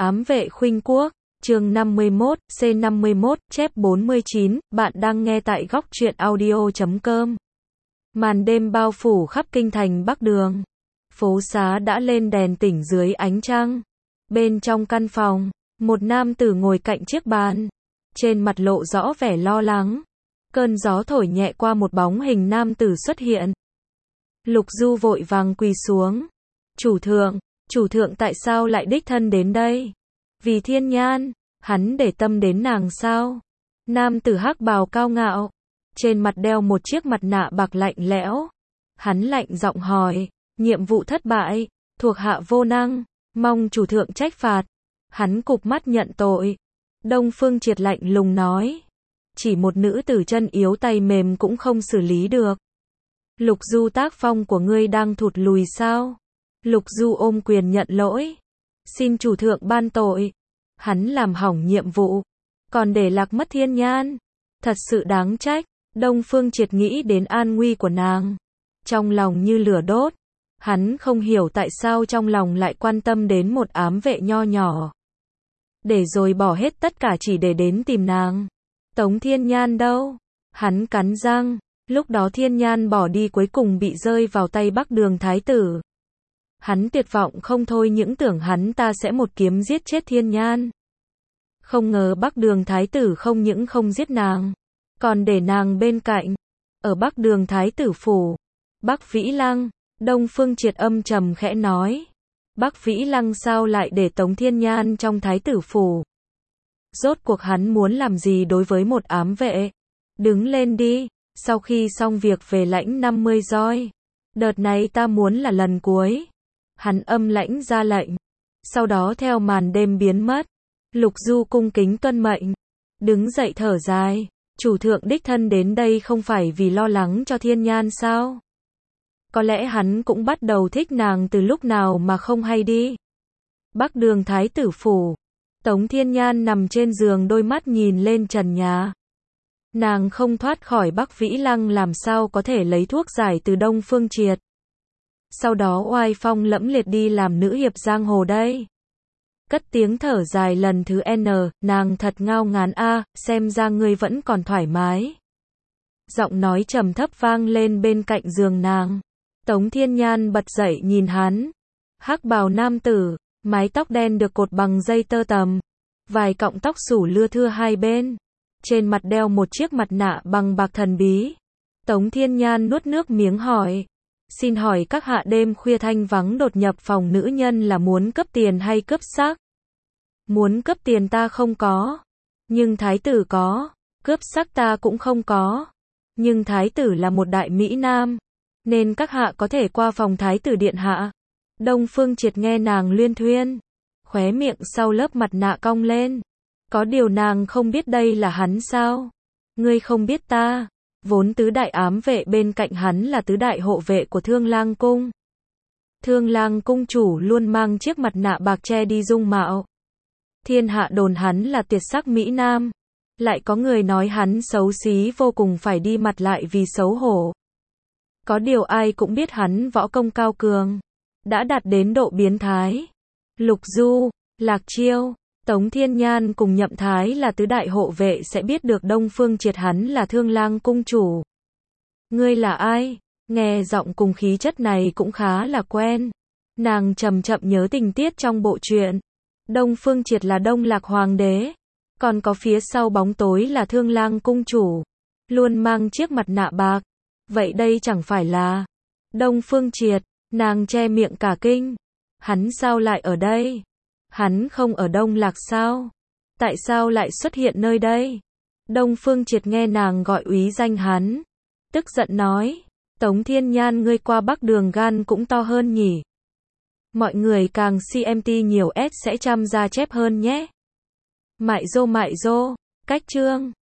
Ám vệ khuynh quốc, chương 51, C51, chép 49, bạn đang nghe tại góc truyện audio.com. Màn đêm bao phủ khắp kinh thành Bắc Đường. Phố xá đã lên đèn tỉnh dưới ánh trăng. Bên trong căn phòng, một nam tử ngồi cạnh chiếc bàn. Trên mặt lộ rõ vẻ lo lắng. Cơn gió thổi nhẹ qua một bóng hình nam tử xuất hiện. Lục Du vội vàng quỳ xuống. Chủ thượng tại sao lại đích thân đến đây? Vì Thiên Nhan, hắn để tâm đến nàng sao? Nam tử hắc bào cao ngạo, trên mặt đeo một chiếc mặt nạ bạc lạnh lẽo. Hắn lạnh giọng hỏi, nhiệm vụ thất bại, thuộc hạ vô năng, mong chủ thượng trách phạt. Hắn cụp mắt nhận tội. Đông Phương Triệt lạnh lùng nói, chỉ một nữ tử chân yếu tay mềm cũng không xử lý được. Lục Du, tác phong của ngươi đang thụt lùi sao? Lục Du ôm quyền nhận lỗi. Xin chủ thượng ban tội. Hắn làm hỏng nhiệm vụ, còn để lạc mất Thiên Nhan. Thật sự đáng trách. Đông Phương Triệt nghĩ đến an nguy của nàng, trong lòng như lửa đốt. Hắn không hiểu tại sao trong lòng lại quan tâm đến một ám vệ nho nhỏ. Để rồi bỏ hết tất cả chỉ để đến tìm nàng. Tống Thiên Nhan đâu? Hắn cắn răng. Lúc đó Thiên Nhan bỏ đi cuối cùng bị rơi vào tay Bắc Đường thái tử. Hắn tuyệt vọng không thôi, những tưởng hắn ta sẽ một kiếm giết chết Thiên Nhan. Không ngờ Bắc Đường thái tử không những không giết nàng, còn để nàng bên cạnh. Ở Bắc Đường thái tử phủ, Bắc Vĩ Lăng, Đông Phương Triệt âm trầm khẽ nói. Bắc Vĩ Lăng sao lại để Tống Thiên Nhan trong thái tử phủ? Rốt cuộc hắn muốn làm gì đối với một ám vệ? Đứng lên đi, sau khi xong việc về lãnh 50 roi. Đợt này ta muốn là lần cuối. Hắn âm lãnh ra lệnh. Sau đó theo màn đêm biến mất. Lục Du cung kính tuân mệnh. Đứng dậy thở dài. Chủ thượng đích thân đến đây không phải vì lo lắng cho Thiên Nhan sao? Có lẽ hắn cũng bắt đầu thích nàng từ lúc nào mà không hay đi. Bắc Đường thái tử phủ. Tống Thiên Nhan nằm trên giường, đôi mắt nhìn lên trần nhà. Nàng không thoát khỏi Bắc Vĩ Lăng, làm sao có thể lấy thuốc giải từ Đông Phương Triệt. Sau đó oai phong lẫm liệt đi làm nữ hiệp giang hồ đây. Cất tiếng thở dài lần thứ N, nàng thật ngao ngán a, xem ra ngươi vẫn còn thoải mái. Giọng nói trầm thấp vang lên bên cạnh giường nàng. Tống Thiên Nhan bật dậy nhìn hắn. Hắc bào nam tử, mái tóc đen được cột bằng dây tơ tằm. Vài cọng tóc xù lưa thưa hai bên. Trên mặt đeo một chiếc mặt nạ bằng bạc thần bí. Tống Thiên Nhan nuốt nước miếng hỏi. Xin hỏi các hạ đêm khuya thanh vắng đột nhập phòng nữ nhân là muốn cướp tiền hay cướp xác? Muốn cướp tiền ta không có. Nhưng thái tử có. Cướp xác ta cũng không có. Nhưng thái tử là một đại mỹ nam. Nên các hạ có thể qua phòng thái tử điện hạ. Đông Phương Triệt nghe nàng luyên thuyên. Khóe miệng sau lớp mặt nạ cong lên. Có điều nàng không biết đây là hắn sao? Ngươi không biết ta. Vốn tứ đại ám vệ bên cạnh hắn là tứ đại hộ vệ của Thương Lang cung. Thương Lang cung chủ luôn mang chiếc mặt nạ bạc che đi dung mạo. Thiên hạ đồn hắn là tuyệt sắc mỹ nam. Lại có người nói hắn xấu xí vô cùng, phải đi mặt lại vì xấu hổ. Có điều ai cũng biết hắn võ công cao cường, đã đạt đến độ biến thái. Lục Du, Lạc Chiêu, Tống Thiên Nhan cùng Nhậm Thái là tứ đại hộ vệ sẽ biết được Đông Phương Triệt hắn là Thương Lang cung chủ. Ngươi là ai? Nghe giọng cùng khí chất này cũng khá là quen. Nàng chậm chậm nhớ tình tiết trong bộ truyện. Đông Phương Triệt là Đông Lạc hoàng đế, còn có phía sau bóng tối là Thương Lang cung chủ, luôn mang chiếc mặt nạ bạc. Vậy đây chẳng phải là Đông Phương Triệt? Nàng che miệng cả kinh. Hắn sao lại ở đây? Hắn không ở Đông Lạc sao? Tại sao lại xuất hiện nơi đây? Đông Phương Triệt nghe nàng gọi úy danh hắn, tức giận nói, Tống Thiên Nhan, ngươi qua Bắc Đường gan cũng to hơn nhỉ? Mọi người càng CMT nhiều S sẽ chăm ra chép hơn nhé. Mại dô, cách chương.